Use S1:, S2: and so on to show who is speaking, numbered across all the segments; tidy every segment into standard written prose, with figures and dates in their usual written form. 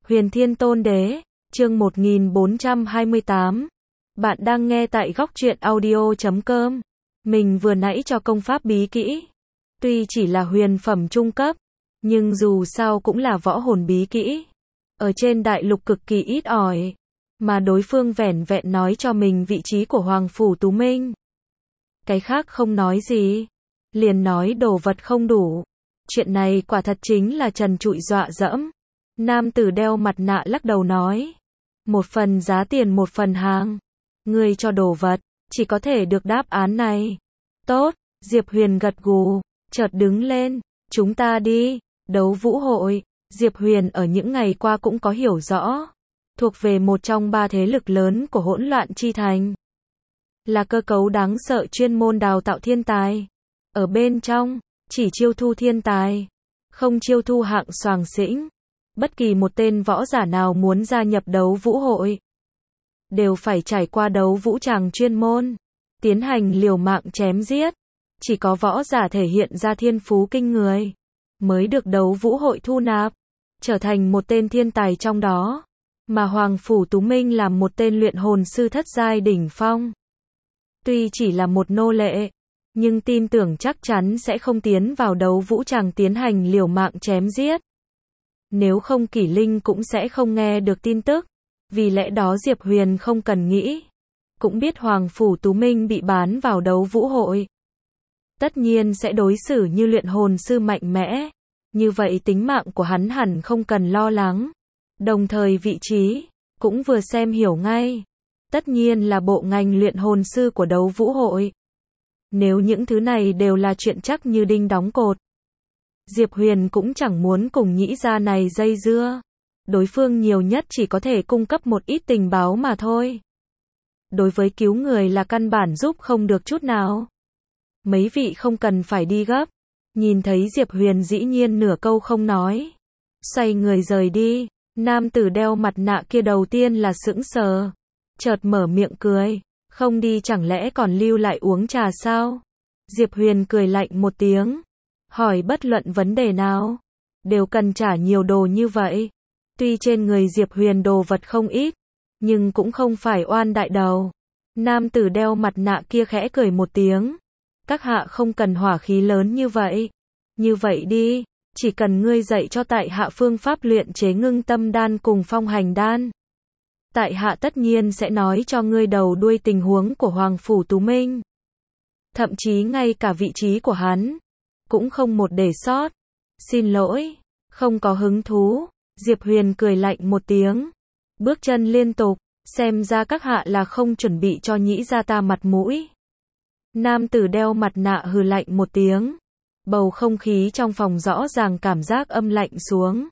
S1: Huyền Thiên Tôn Đế, chương 1428. Bạn đang nghe tại góc truyện audio.com. Mình vừa nãy cho công pháp bí kỹ. Tuy chỉ là huyền phẩm trung cấp, nhưng dù sao cũng là võ hồn bí kỹ. Ở trên đại lục cực kỳ ít ỏi. Mà đối phương vẻn vẹn nói cho mình vị trí của Hoàng Phủ Tú Minh. Cái khác không nói gì. Liền nói đồ vật không đủ. Chuyện này quả thật chính là trần trụi dọa dẫm. Nam tử đeo mặt nạ lắc đầu nói. Một phần giá tiền một phần hàng. Ngươi cho đồ vật, chỉ có thể được đáp án này. Tốt, Diệp Huyền gật gù, chợt đứng lên. Chúng ta đi, đấu vũ hội. Diệp Huyền ở những ngày qua cũng có hiểu rõ. Thuộc về một trong ba thế lực lớn của hỗn loạn chi thành. Là cơ cấu đáng sợ chuyên môn đào tạo thiên tài. Ở bên trong, chỉ chiêu thu thiên tài. Không chiêu thu hạng soàng xĩnh. Bất kỳ một tên võ giả nào muốn gia nhập đấu vũ hội, đều phải trải qua đấu vũ tràng chuyên môn, tiến hành liều mạng chém giết. Chỉ có võ giả thể hiện ra thiên phú kinh người, mới được đấu vũ hội thu nạp, trở thành một tên thiên tài trong đó. Mà Hoàng Phủ Tú Minh làm một tên luyện hồn sư thất giai đỉnh phong. Tuy chỉ là một nô lệ, nhưng tin tưởng chắc chắn sẽ không tiến vào đấu vũ tràng tiến hành liều mạng chém giết. Nếu không Kỷ Linh cũng sẽ không nghe được tin tức. Vì lẽ đó Diệp Huyền không cần nghĩ, cũng biết Hoàng Phủ Tú Minh bị bán vào đấu vũ hội. Tất nhiên sẽ đối xử như luyện hồn sư mạnh mẽ. Như vậy tính mạng của hắn hẳn không cần lo lắng. Đồng thời vị trí, cũng vừa xem hiểu ngay. Tất nhiên là bộ ngành luyện hồn sư của đấu vũ hội. Nếu những thứ này đều là chuyện chắc như đinh đóng cột, Diệp Huyền cũng chẳng muốn cùng nhĩ gia này dây dưa. Đối phương nhiều nhất chỉ có thể cung cấp một ít tình báo mà thôi. Đối với cứu người là căn bản giúp không được chút nào. Mấy vị không cần phải đi gấp. Nhìn thấy Diệp Huyền dĩ nhiên nửa câu không nói, xoay người rời đi. Nam tử đeo mặt nạ kia đầu tiên là sững sờ, chợt mở miệng cười. Không đi chẳng lẽ còn lưu lại uống trà sao? Diệp Huyền cười lạnh một tiếng, hỏi bất luận vấn đề nào, đều cần trả nhiều đồ như vậy. Tuy trên người Diệp Huyền đồ vật không ít, nhưng cũng không phải oan đại đầu. Nam tử đeo mặt nạ kia khẽ cười một tiếng. Các hạ không cần hỏa khí lớn như vậy. Như vậy đi, chỉ cần ngươi dạy cho tại hạ phương pháp luyện chế ngưng tâm đan cùng phong hành đan. Tại hạ tất nhiên sẽ nói cho ngươi đầu đuôi tình huống của Hoàng Phủ Tú Minh. Thậm chí ngay cả vị trí của hắn, cũng không một để sót. Xin lỗi, không có hứng thú. Diệp Huyền cười lạnh một tiếng, bước chân liên tục, xem ra các hạ là không chuẩn bị cho nhĩ gia ta mặt mũi. Nam tử đeo mặt nạ hừ lạnh một tiếng, bầu không khí trong phòng rõ ràng cảm giác âm lạnh xuống.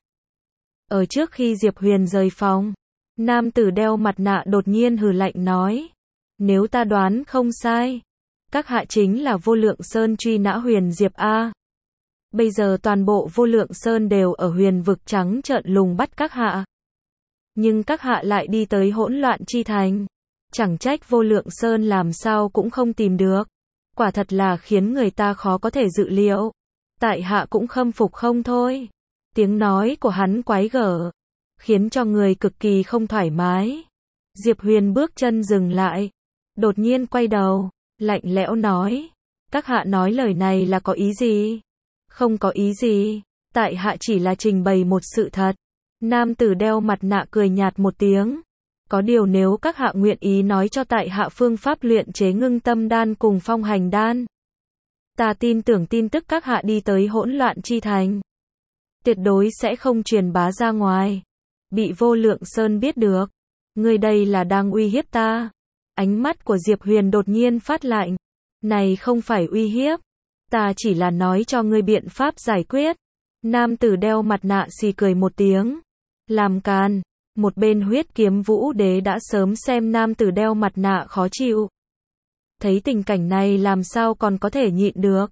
S1: Ở trước khi Diệp Huyền rời phòng, nam tử đeo mặt nạ đột nhiên hừ lạnh nói, nếu ta đoán không sai, các hạ chính là Vô Lượng Sơn truy nã Huyền Diệp A. Bây giờ toàn bộ Vô Lượng Sơn đều ở Huyền vực trắng trợn lùng bắt các hạ. Nhưng các hạ lại đi tới hỗn loạn chi thành. Chẳng trách Vô Lượng Sơn làm sao cũng không tìm được. Quả thật là khiến người ta khó có thể dự liệu. Tại hạ cũng khâm phục không thôi. Tiếng nói của hắn quái gở, khiến cho người cực kỳ không thoải mái. Diệp Huyền bước chân dừng lại, đột nhiên quay đầu, lạnh lẽo nói, các hạ nói lời này là có ý gì? Không có ý gì, tại hạ chỉ là trình bày một sự thật. Nam tử đeo mặt nạ cười nhạt một tiếng. Có điều nếu các hạ nguyện ý nói cho tại hạ phương pháp luyện chế ngưng tâm đan cùng phong hành đan, ta tin tưởng tin tức các hạ đi tới hỗn loạn chi thành, tuyệt đối sẽ không truyền bá ra ngoài. Bị Vô Lượng Sơn biết được, ngươi đây là đang uy hiếp ta. Ánh mắt của Diệp Huyền đột nhiên phát lạnh. Này không phải uy hiếp. Ta chỉ là nói cho ngươi biện pháp giải quyết. Nam tử đeo mặt nạ xì cười một tiếng. Làm càn. Một bên Huyết Kiếm Vũ Đế đã sớm xem nam tử đeo mặt nạ khó chịu. Thấy tình cảnh này làm sao còn có thể nhịn được.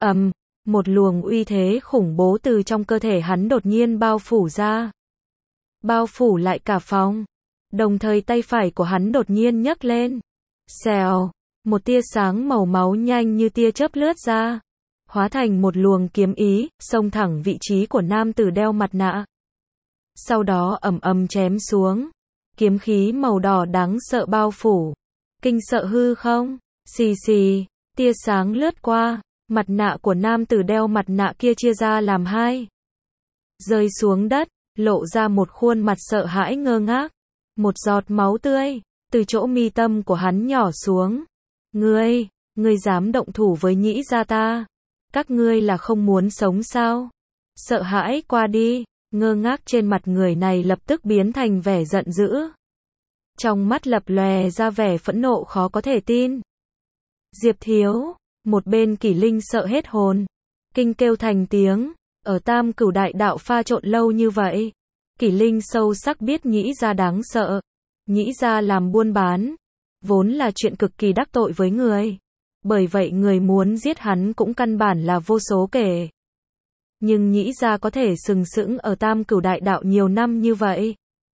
S1: Một luồng uy thế khủng bố từ trong cơ thể hắn đột nhiên bao phủ ra. Bao phủ lại cả phòng. Đồng thời tay phải của hắn đột nhiên nhấc lên. Xèo. Một tia sáng màu máu nhanh như tia chớp lướt ra, hóa thành một luồng kiếm ý, xông thẳng vị trí của nam tử đeo mặt nạ. sau đó ầm ầm chém xuống. Kiếm khí màu đỏ đáng sợ bao phủ. Kinh sợ hư không? Xì xì, tia sáng lướt qua, mặt nạ của nam tử đeo mặt nạ kia chia ra làm hai. Rơi xuống đất, lộ ra một khuôn mặt sợ hãi ngơ ngác. Một giọt máu tươi, từ chỗ mi tâm của hắn nhỏ xuống. Ngươi dám động thủ với nhĩ gia ta? Các ngươi là không muốn sống sao? Sợ hãi qua đi, ngơ ngác trên mặt người này lập tức biến thành vẻ giận dữ. Trong mắt lập lòe ra vẻ phẫn nộ khó có thể tin. Diệp Thiếu, một bên Kỷ Linh sợ hết hồn, kinh kêu thành tiếng, ở Tam Cửu Đại Đạo pha trộn lâu như vậy. Kỷ Linh sâu sắc biết nhĩ gia đáng sợ. Nhĩ gia làm buôn bán, vốn là chuyện cực kỳ đắc tội với người. Bởi vậy người muốn giết hắn cũng căn bản là vô số kể. Nhưng nhĩ gia có thể sừng sững ở Tam Cửu Đại Đạo nhiều năm như vậy.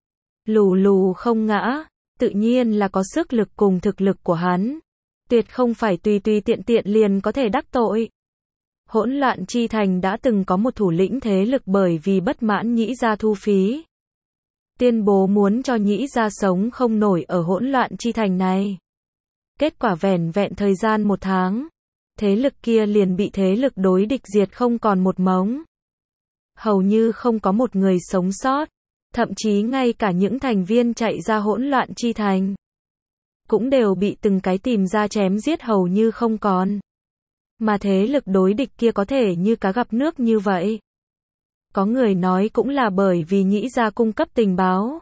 S1: Lù lù không ngã, tự nhiên là có sức lực cùng thực lực của hắn. Tuyệt không phải tùy tùy tiện tiện liền có thể đắc tội. Hỗn Loạn Chi Thành đã từng có một thủ lĩnh thế lực bởi vì bất mãn nhĩ gia thu phí. Tuyên bố muốn cho nhĩ gia sống không nổi ở Hỗn Loạn Chi Thành này. Kết quả vẻn vẹn thời gian 1 tháng, thế lực kia liền bị thế lực đối địch diệt không còn một mống. Hầu như không có một người sống sót, thậm chí ngay cả những thành viên chạy ra Hỗn Loạn Chi Thành cũng đều bị từng cái tìm ra chém giết hầu như không còn. Mà thế lực đối địch kia có thể như cá gặp nước như vậy. Có người nói cũng là bởi vì nhĩ gia cung cấp tình báo.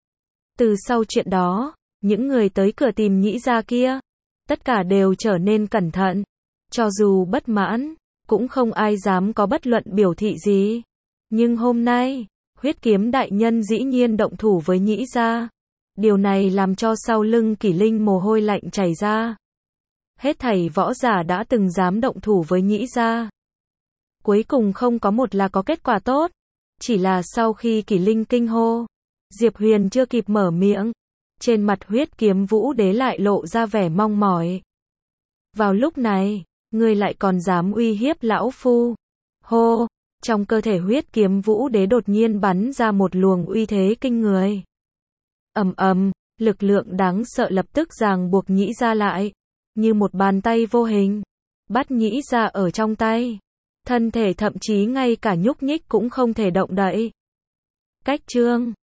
S1: Từ sau chuyện đó, những người tới cửa tìm nhĩ gia kia, tất cả đều trở nên cẩn thận. Cho dù bất mãn, cũng không ai dám có bất luận biểu thị gì. Nhưng hôm nay, Huyết Kiếm đại nhân dĩ nhiên động thủ với nhĩ gia. Điều này làm cho sau lưng Kỷ Linh mồ hôi lạnh chảy ra. Hết thảy võ giả đã từng dám động thủ với nhĩ gia, cuối cùng không có một là có kết quả tốt. Chỉ là sau khi Kỷ Linh kinh hô, Diệp Huyền chưa kịp mở miệng, trên mặt Huyết Kiếm Vũ Đế lại lộ ra vẻ mong mỏi. Vào lúc này, ngươi lại còn dám uy hiếp lão phu? Hô, trong cơ thể Huyết Kiếm Vũ Đế đột nhiên bắn ra một luồng uy thế kinh người. Ầm ầm, lực lượng đáng sợ lập tức ràng buộc nhĩ gia lại, như một bàn tay vô hình, bắt nhĩ gia ở trong tay. Thân thể thậm chí ngay cả nhúc nhích cũng không thể động đậy. Cách chương